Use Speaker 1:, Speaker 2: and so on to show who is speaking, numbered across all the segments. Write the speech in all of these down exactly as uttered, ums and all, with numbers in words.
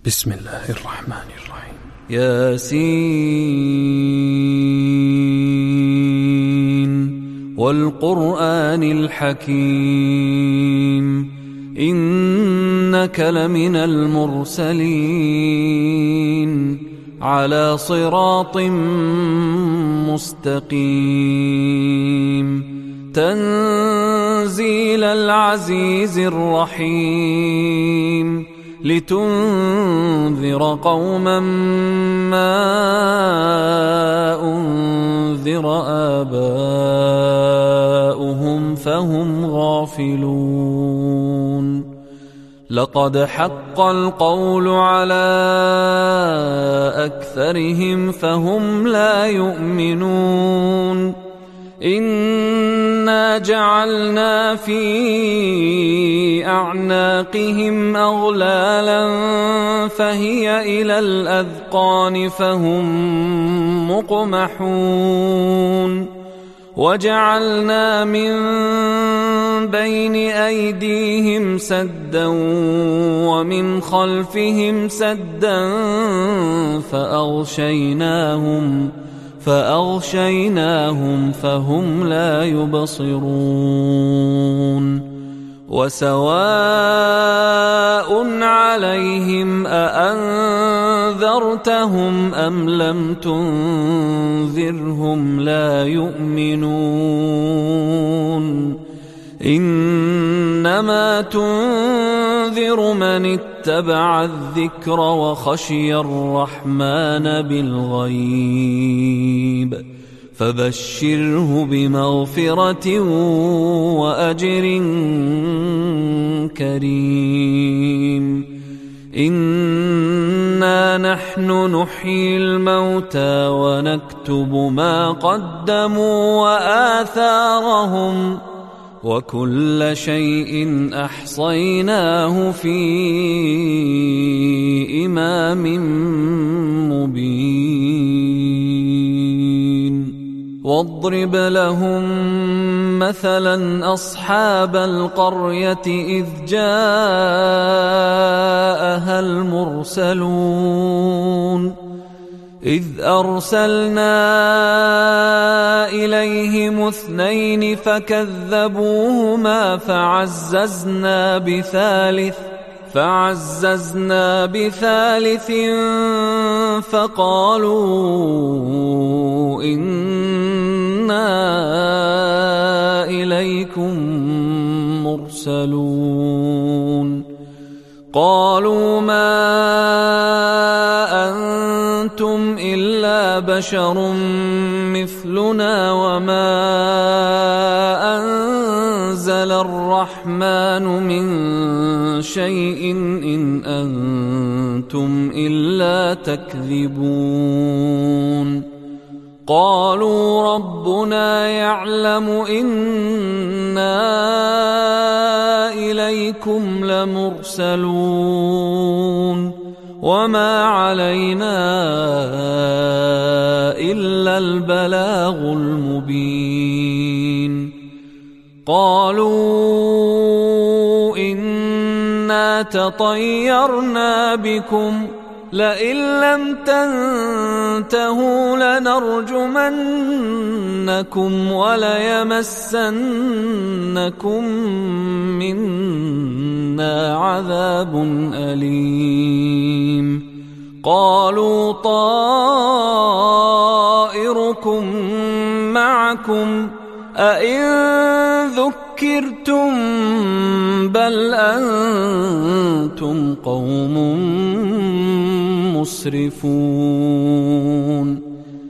Speaker 1: بسم الله الرحمن الرحيم.
Speaker 2: ياسين والقرآن الحكيم إنك لمن المرسلين على صراط مستقيم تنزيل العزيز الرحيم لتنذر قوما ما أنذر آباؤهم فهم غافلون لقد حق القول على أكثرهم فهم لا يؤمنون إنا جعلنا في أعناقهم أغلالا فهي إلى الأذقان فهم مقمحون وجعلنا من بين أيديهم سدا ومن خلفهم سدا فأغشيناهم فأغشيناهم فهم لا يبصرون وسواء عليهم أأنذرتهم أم لم تنذرهم لا يؤمنون إنما تنذر من اتبع الذكر وخشي الرحمن بالغيب فبشره بمغفرة وأجر كريم إنا نحن نحيي الموتى ونكتب ما قدموا وآثارهم وكل شيء أحصيناه في إمام مبين واضرب لهم مثلا أصحاب القرية إذ جاءها المرسلون إذ أرسلنا إليهم اثنين فكذبوهما فعززنا بثالث فعززنا بثالث فقالوا إنا إليكم مرسلون قالوا ما أنتم إلا بشر مثلنا وما أنزل الرحمن من شيء إن أنتم إلا تكذبون قالوا ربنا يعلم إنا إليكم لمرسلون وما علينا إلا البلاغ المبين قالوا إنا تطيرنا بكم لئن لم تنتهوا لنرجمنكم وليمسنكم منا عذاب أليم قالوا طائركم معكم أئن ذكرتم بل أنتم قوم مسرفون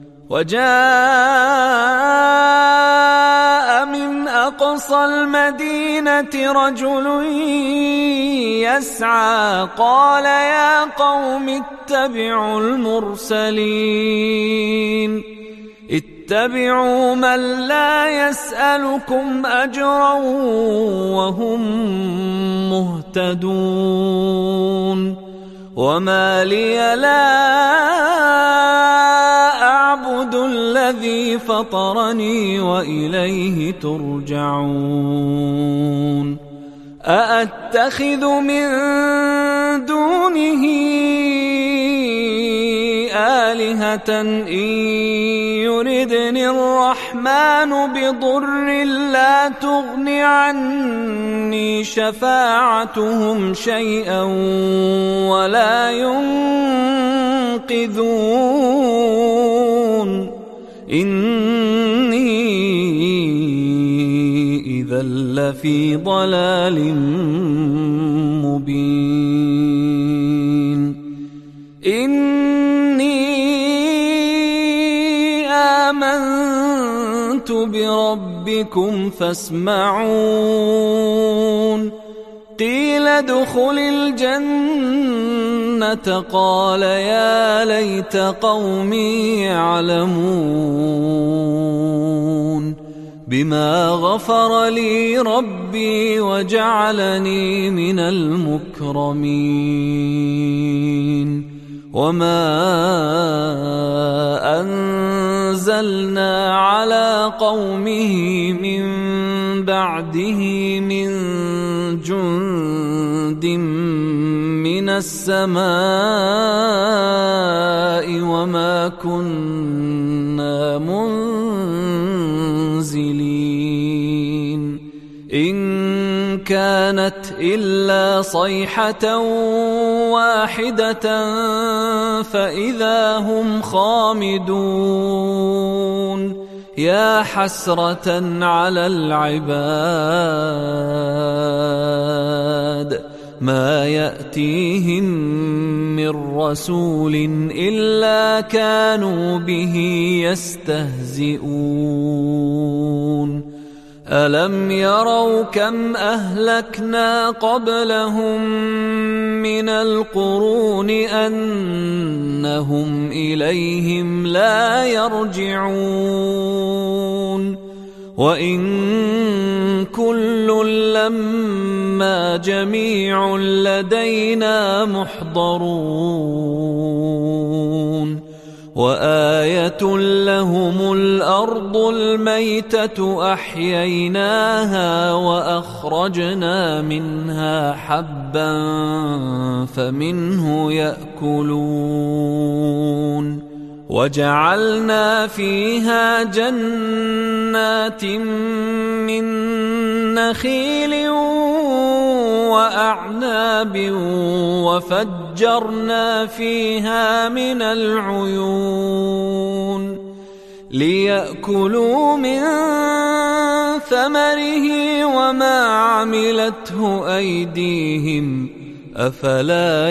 Speaker 2: وجاء من أقصى المدينة رجل يسعى قال يا قوم اتبعوا المرسلين اتبعوا من لا يسألكم أجرا وهم مهتدون وما لي لا أعبد الذي فطرني وإليه ترجعون أأتخذ من دونه آلهة إن يردني الرحمن بضر لا تغن عني شفاعتهم شيئا ولا ينقذون إني إذا لفي ضلال مبين إني آمنت بربكم فاسمعون قيل ادخل الجنة قال يا ليت قومي يعلمون بما غفر لي ربي وجعلني من المكرمين وما أنزلنا على قومه من بعده من جند من السماء وما كنا منزلين إن كانت إلا صيحة واحدة فإذا هم خامدون يا حسرة على العباد ما يأتيهم من رسول إلا كانوا به يستهزئون ألم يروا كم أهلكنا قبلهم من القرون أنهم إليهم لا يرجعون وإن كل لما جميع لدينا محضرون وآية لهم الأرض الميتة أحييناها وأخرجنا منها حبا فمنه يأكلون وجعلنا فيها جنات من نخيل وأعناب وفجرنا فيها من العيون ليأكلوا من ثمره وما عملته أيديهم أفلا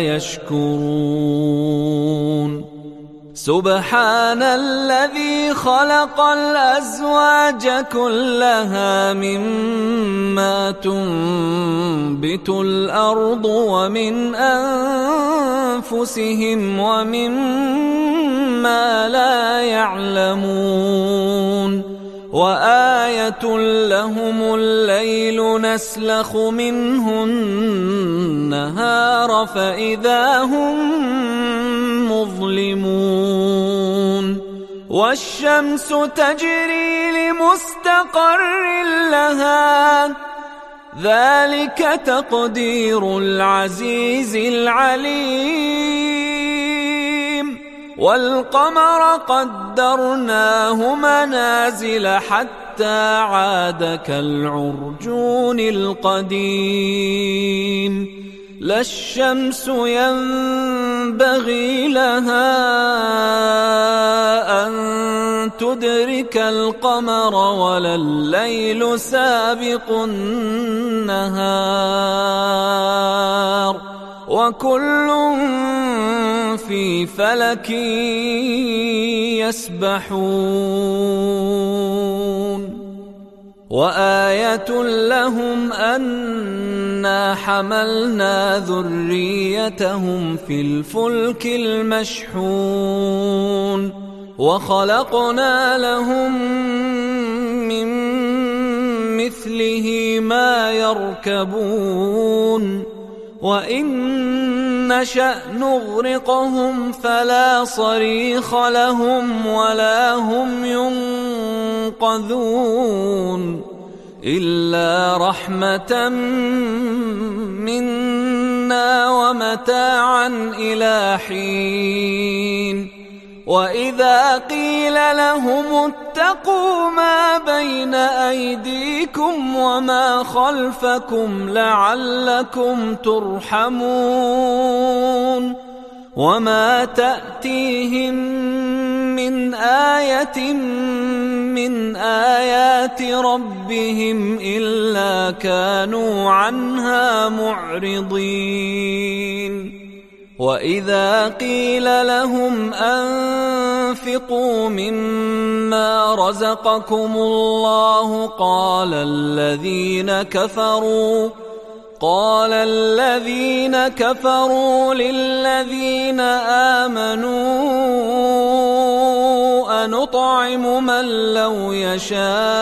Speaker 2: يشكرون سبحان الذي خلق الأزواج كلها مما تنبت الأرض ومن أنفسهم ومما لا يعلمون وآية لهم الليل نسلخ منه النهار فإذا هم مظلمون والشمس تجري لمستقر لها ذلك تقدير العزيز العليم والقمر قدرناه منازل حتى عاد كالعرجون القديم لا الشمس ينبغي لها أن تدرك القمر ولا الليل سابق النهار وكل في فلك يسبحون وآية لهم أنا حملنا ذريتهم في الفلك المشحون وخلقنا لهم من مثله ما يركبون وإن نشأ نغرقهم فلا صريخ لهم ولا هم ينقذون إلا رحمة منا ومتاعا إلى حين وإذا قيل لهم اتقوا ما بين أيديكم وما خلفكم لعلكم ترحمون وما تأتيهم من آية من آيات ربهم إلا كانوا عنها معرضين وإذا قيل لهم أنفقوا مما رزقكم الله قال الذين كفروا قال الذين كفروا للذين آمنوا أنطعم من لو يشاء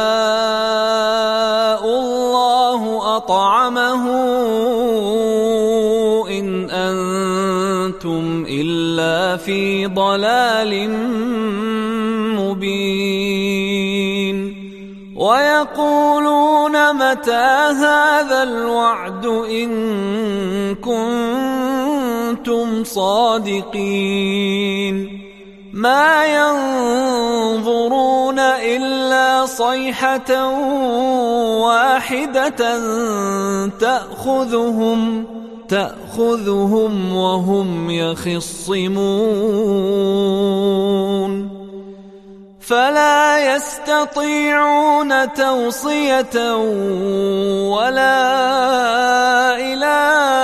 Speaker 2: الله أطعمه إن أنتم إلا في ضلال مبين ويقولون متى هذا الوعد إن كنتم صادقين ما ينظرون إلا صيحة واحدة تأخذهم تأخذهم وهم يخصمون فلا يستطيعون توصية ولا إلى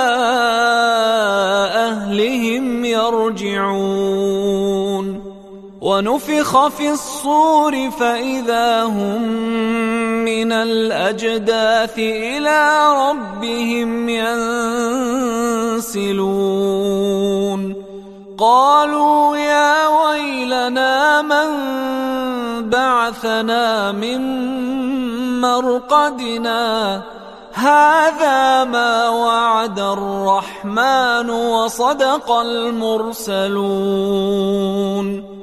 Speaker 2: أهلهم يرجعون ونفخ في الصور فإذا هم من الأجداث إلى ربهم ينسلون قالوا يا ويلنا من بعثنا من مرقدنا هذا ما وعد الرحمن وصدق المرسلون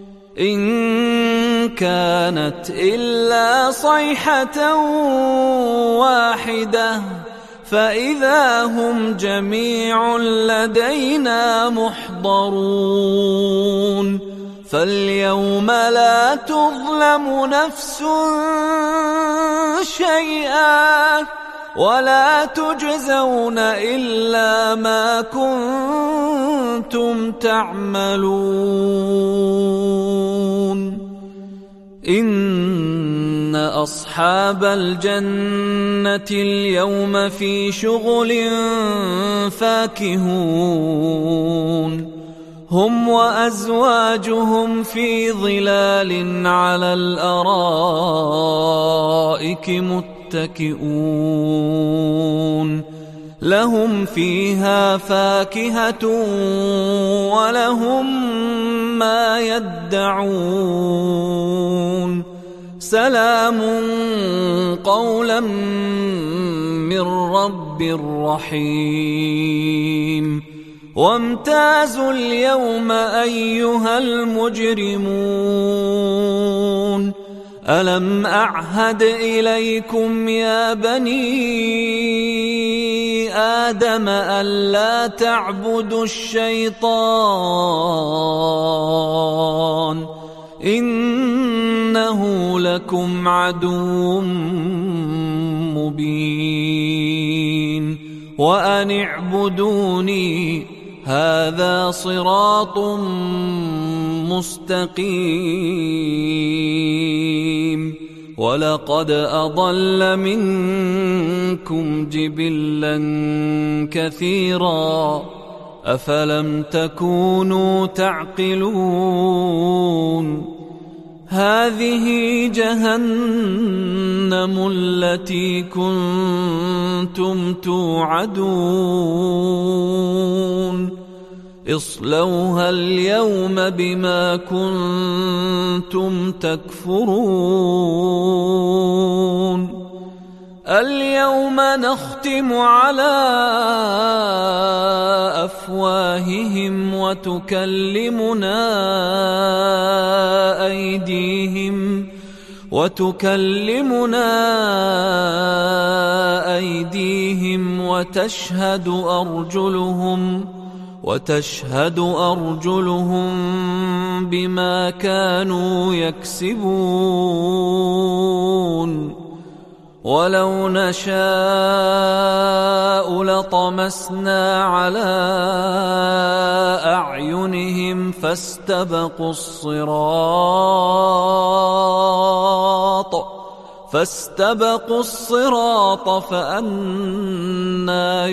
Speaker 2: إن كانت إلا صيحة واحدة فإذا هم جميع لدينا محضرون فاليوم لا تظلم نفس شيئا ولا تجزون إلا ما كنتم تعملون إن أصحاب الجنة اليوم في شغل فاكهون هم وأزواجهم في ظلال على الأرائك متكئون لهم فيها فاكهة ولهم ما يدعون سلام قولا من رب رحيم وامتازوا اليوم أيها المجرمون ألم أعهد إليكم يا بني آدم ألا تعبدوا الشيطان إنه لكم عدو مبين وأن اعبدوني هذا صراط مستقيم ولقد أضل منكم جبلا كثيرا أفلم تكونوا تعقلون هذه جهنم التي كنتم توعدون اصلوها اليوم بما كنتم تكفرون اليوم نختم على أفواههم وتكلمنا أيديهم وتكلمنا أيديهم وتشهد أرجلهم وتشهد أرجلهم بما كانوا يكسبون ولو نشاء لطمسنا على أعينهم فاستبقوا الصراط فاستبقوا الصراط فأنى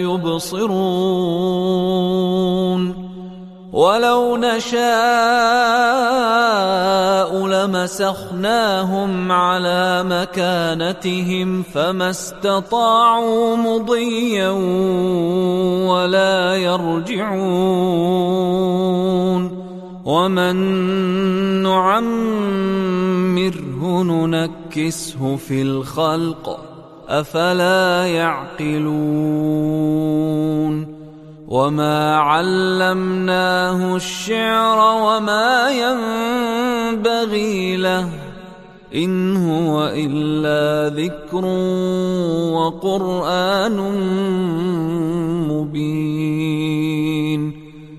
Speaker 2: يبصرون ولو نشاء لمسخناهم على مكانتهم فما استطاعوا مضيا ولا يرجعون ومن نعمره ننكسه في الخلق أفلا يعقلون وما علمناه الشعر وما ينبغي له إن هو إلا ذكر وقرآن مبين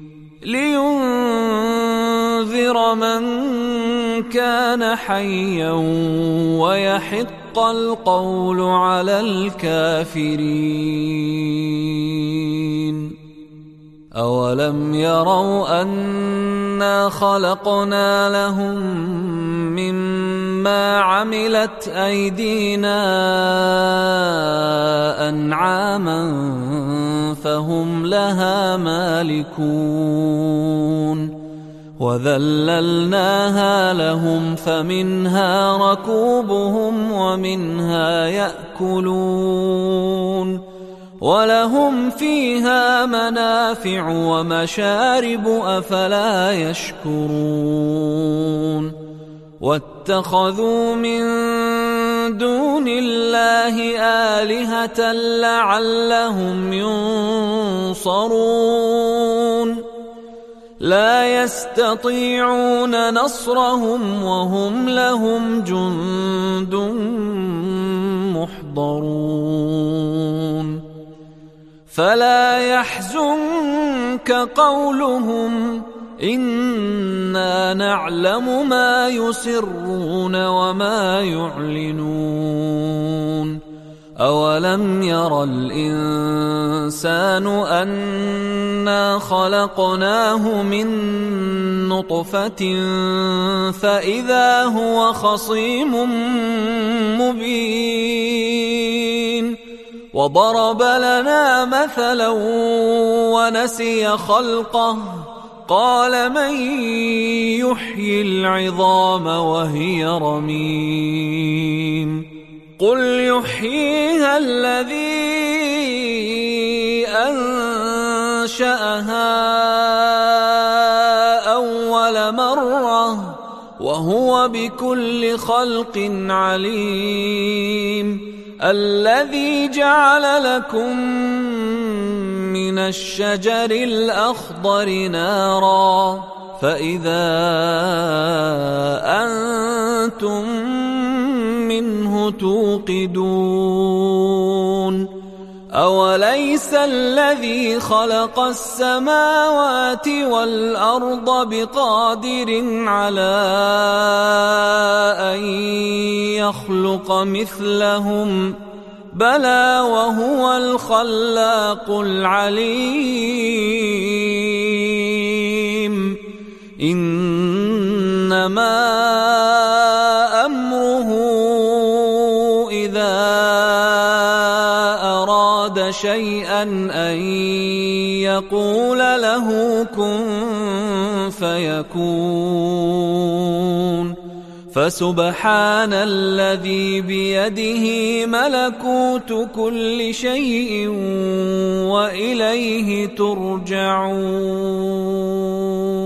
Speaker 2: لينذر من كان حيا ويحق القول على الكافرين أولم يروا أنا خلقنا لهم مما عملت أيدينا أنعاما فهم لها مالكون وذللناها لهم فمنها ركوبهم ومنها يأكلون ولهم فيها منافع ومشارب أفلا يشكرون واتخذوا من دون الله آلهة لعلهم ينصرون لا يستطيعون نصرهم وهم لهم جند محضرون فلا يحزنك قولهم إنا نعلم ما يسرون وما يعلنون أولم ير الإنسان أنا خلقناه من نطفة فإذا هو خصيم مبين وضرب لنا مثلا ونسي خلقه قال من يحيي العظام وهي رميم قل يحييها الذي أنشأها أول مرة وهو بكل خلق عليم الذي جعل لكم من الشجر الأخضر نارا فإذا أنتم منه توقدون أوليس الذي خلق السماوات والأرض بقادر على أن يخلق مثلهم بلى وهو الخلاق العليم إنما أمره إذا أراد شيئا أن يقول له كن فيكون فسبحان الذي بيده ملكوت كل شيء وإليه ترجعون.